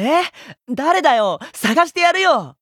誰だよ、探してやるよ。